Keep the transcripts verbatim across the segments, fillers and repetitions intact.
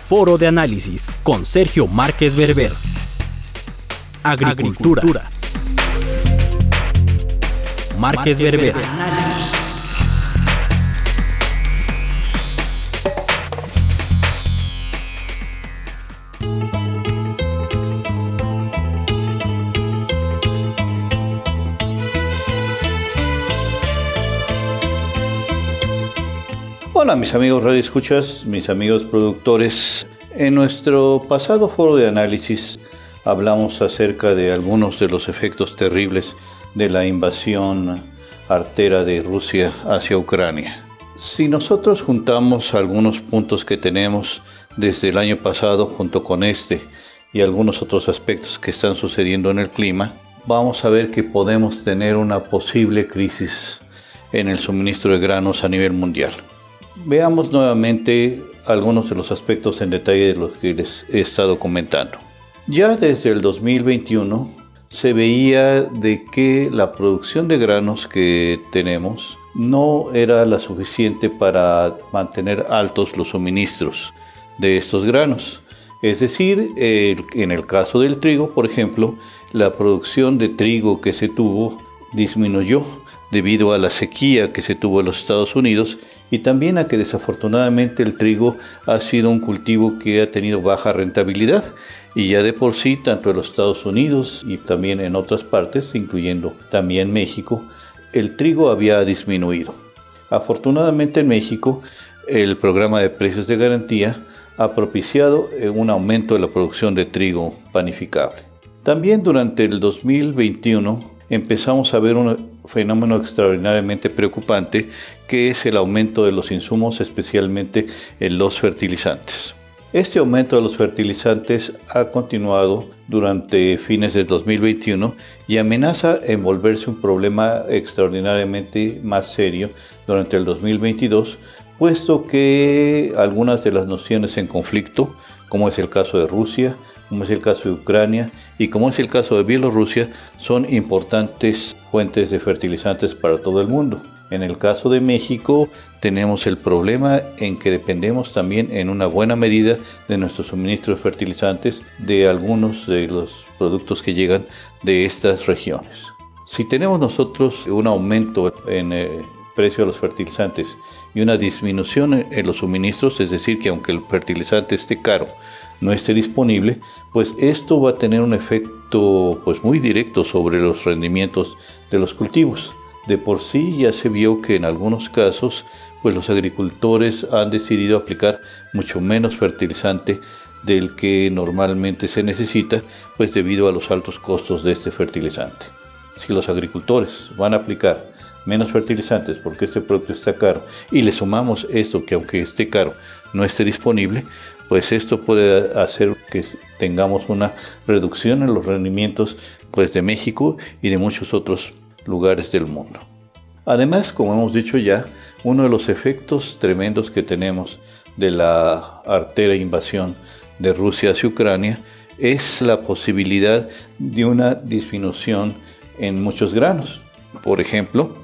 Foro de Análisis con Sergio Márquez Berber. Agricultura. Agricultura. Márquez Berber. Hola mis amigos radioescuchas, mis amigos productores. En nuestro pasado foro de análisis hablamos acerca de algunos de los efectos terribles de la invasión artera de Rusia hacia Ucrania. Si nosotros juntamos algunos puntos que tenemos desde el año pasado junto con este y algunos otros aspectos que están sucediendo en el clima, vamos a ver que podemos tener una posible crisis en el suministro de granos a nivel mundial. Veamos nuevamente algunos de los aspectos en detalle de los que les he estado comentando. Ya desde el dos mil veintiuno se veía de que la producción de granos que tenemos no era la suficiente para mantener altos los suministros de estos granos. Es decir, el, en el caso del trigo, por ejemplo, la producción de trigo que se tuvo disminuyó debido a la sequía que se tuvo en los Estados Unidos y también a que desafortunadamente el trigo ha sido un cultivo que ha tenido baja rentabilidad y ya de por sí, tanto en los Estados Unidos y también en otras partes, incluyendo también México, el trigo había disminuido. Afortunadamente en México, el programa de precios de garantía ha propiciado un aumento de la producción de trigo panificable. También durante el dos mil veintiuno empezamos a ver un fenómeno extraordinariamente preocupante, que es el aumento de los insumos, especialmente en los fertilizantes. Este aumento de los fertilizantes ha continuado durante fines del dos mil veintiuno y amenaza envolverse un problema extraordinariamente más serio durante el dos mil veintidós, puesto que algunas de las naciones en conflicto, como es el caso de Rusia, como es el caso de Ucrania y como es el caso de Bielorrusia, son importantes fuentes de fertilizantes para todo el mundo. En el caso de México tenemos el problema en que dependemos también en una buena medida de nuestro suministro de fertilizantes de algunos de los productos que llegan de estas regiones. Si tenemos nosotros un aumento en el precio de los fertilizantes y una disminución en los suministros, es decir, que aunque el fertilizante esté caro, no esté disponible, pues esto va a tener un efecto pues muy directo sobre los rendimientos de los cultivos. De por sí ya se vio que en algunos casos pues los agricultores han decidido aplicar mucho menos fertilizante del que normalmente se necesita, pues debido a los altos costos de este fertilizante. Si los agricultores van a aplicar menos fertilizantes porque este producto está caro y le sumamos esto que aunque esté caro no esté disponible, pues esto puede hacer que tengamos una reducción en los rendimientos pues de México y de muchos otros lugares del mundo. Además, como hemos dicho ya, uno de los efectos tremendos que tenemos de la artera invasión de Rusia hacia Ucrania es la posibilidad de una disminución en muchos granos. Por ejemplo,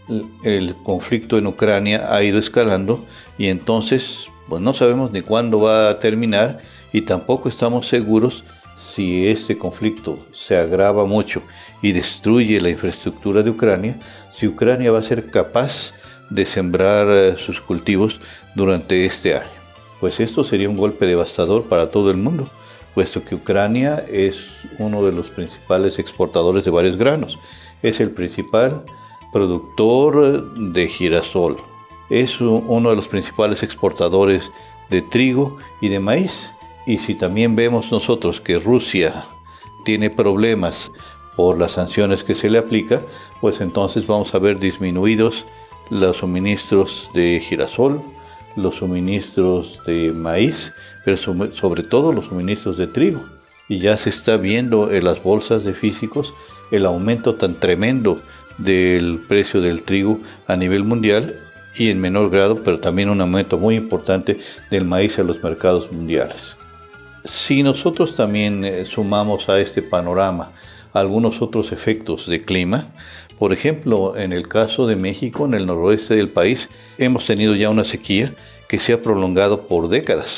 el conflicto en Ucrania ha ido escalando y entonces pues no sabemos ni cuándo va a terminar y tampoco estamos seguros si este conflicto se agrava mucho y destruye la infraestructura de Ucrania, si Ucrania va a ser capaz de sembrar sus cultivos durante este año. Pues esto sería un golpe devastador para todo el mundo, puesto que Ucrania es uno de los principales exportadores de varios granos. Es el principal productor de girasol. Es uno de los principales exportadores de trigo y de maíz. Y si también vemos nosotros que Rusia tiene problemas por las sanciones que se le aplica, pues entonces vamos a ver disminuidos los suministros de girasol, los suministros de maíz, pero sobre todo los suministros de trigo. Y ya se está viendo en las bolsas de físicos el aumento tan tremendo del precio del trigo a nivel mundial y en menor grado, pero también un aumento muy importante del maíz en los mercados mundiales. Si nosotros también eh, sumamos a este panorama algunos otros efectos de clima, por ejemplo, en el caso de México, en el noroeste del país, hemos tenido ya una sequía que se ha prolongado por décadas.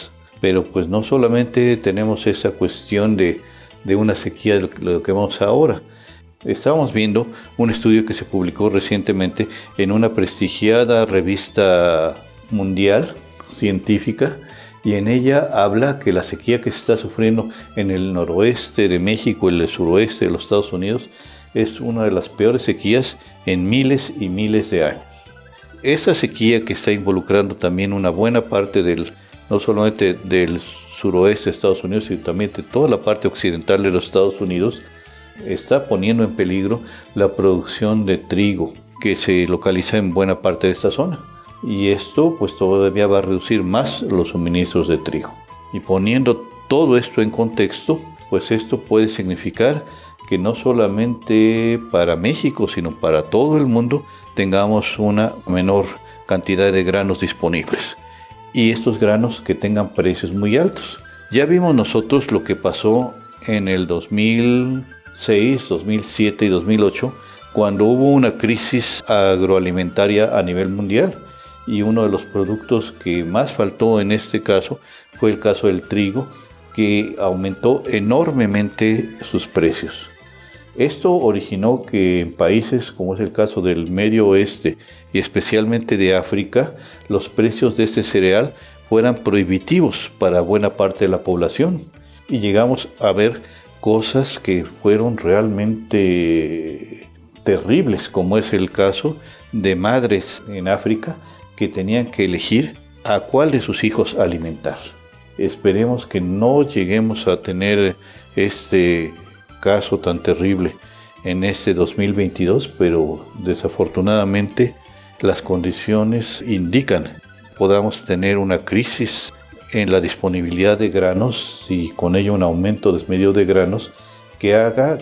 Pero pues no solamente tenemos esa cuestión de, de una sequía de lo que vemos ahora. Estábamos viendo un estudio que se publicó recientemente en una prestigiada revista mundial científica, y en ella habla que la sequía que se está sufriendo en el noroeste de México y el suroeste de los Estados Unidos es una de las peores sequías en miles y miles de años. Esa sequía que está involucrando también una buena parte del, no solamente del suroeste de Estados Unidos, sino también de toda la parte occidental de los Estados Unidos, está poniendo en peligro la producción de trigo que se localiza en buena parte de esta zona. Y esto pues todavía va a reducir más los suministros de trigo. Y poniendo todo esto en contexto, pues esto puede significar que no solamente para México, sino para todo el mundo tengamos una menor cantidad de granos disponibles. Y estos granos que tengan precios muy altos. Ya vimos nosotros lo que pasó en el dos mil seis, dos mil siete y dos mil ocho, cuando hubo una crisis agroalimentaria a nivel mundial. Y uno de los productos que más faltó en este caso fue el caso del trigo, que aumentó enormemente sus precios. Esto originó que en países como es el caso del Medio Oeste y especialmente de África, los precios de este cereal fueran prohibitivos para buena parte de la población. Y llegamos a ver cosas que fueron realmente terribles, como es el caso de madres en África que tenían que elegir a cuál de sus hijos alimentar. Esperemos que no lleguemos a tener este caso tan terrible en este dos mil veintidós, pero desafortunadamente las condiciones indican que podamos tener una crisis en la disponibilidad de granos y con ello un aumento desmedido de granos que haga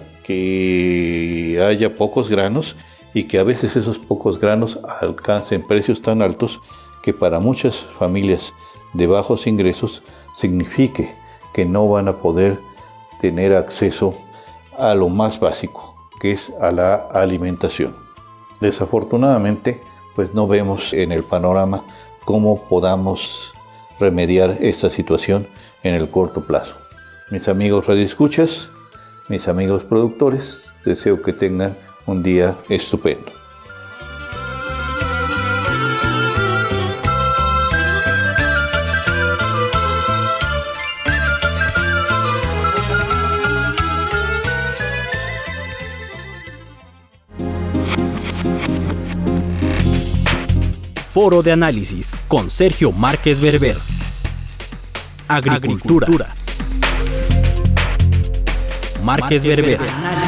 que haya pocos granos y que a veces esos pocos granos alcancen precios tan altos que para muchas familias de bajos ingresos signifique que no van a poder tener acceso a lo más básico, que es a la alimentación. Desafortunadamente, pues no vemos en el panorama cómo podamos remediar esta situación en el corto plazo. Mis amigos radioescuchas, mis amigos productores, deseo que tengan un día estupendo. Foro de análisis con Sergio Márquez Berber. Agricultura. Agricultura. Márquez Berber.